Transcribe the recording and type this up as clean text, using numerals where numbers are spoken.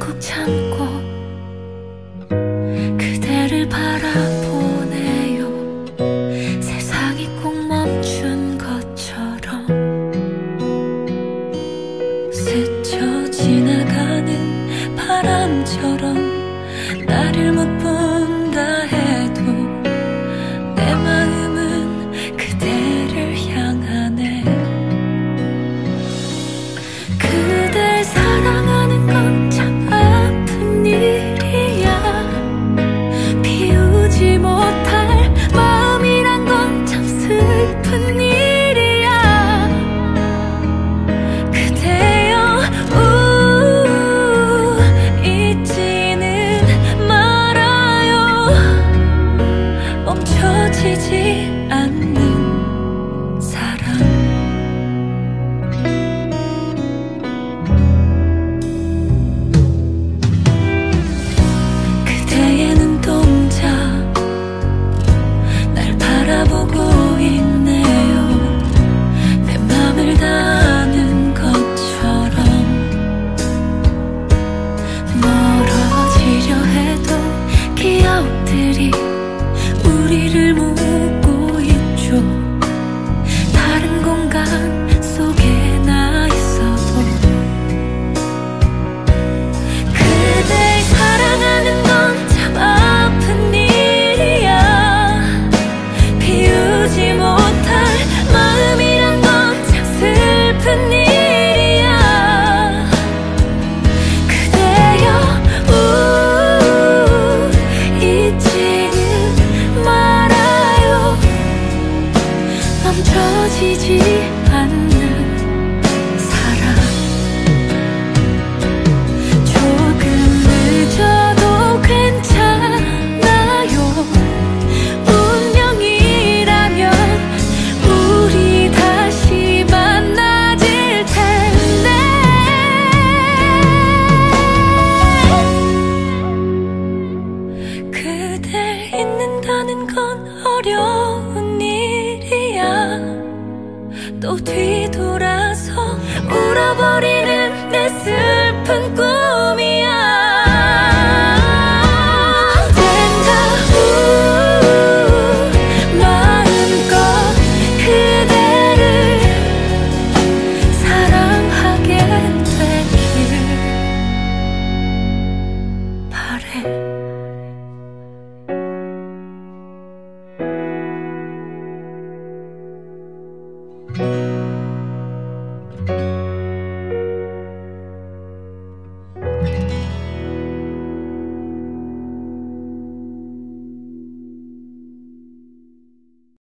꾹꾹 참고 그대를 바라보네요. 세상이 꼭 멈춘 것처럼 스쳐 지나가는 바람처럼 나를 못 본다 해도 내 마음은 그대를 향하네. 그댈 사랑하는 건 참 아픈 일이야. 비우지 못할 마음이란 건 참 슬픈 일이야. 그대여 잊지는 말아요. 멈춰지지 않는 사랑. 그대의 눈동자 날 바라보고 있네요. 내 맘을 다 아는 것처럼 멀어지려 해도 기억들이 우리를 묻고 있죠. 다른 공간 속에 나 있어도 그댈 사랑하는 건 참 아픈 일이야. 비우지 못할 마음이란 건 참 슬픈 일이야. 그대여 잊지는 말아요. 멈춰지지 않는 사랑. 조금 늦어도 괜찮아요. 운명이라면 우리 다시 만나질 텐데. 그댈 잊는다는 건 어려운 일이야. 또 뒤돌아서 울어버리는 내 슬픈 꿈이야.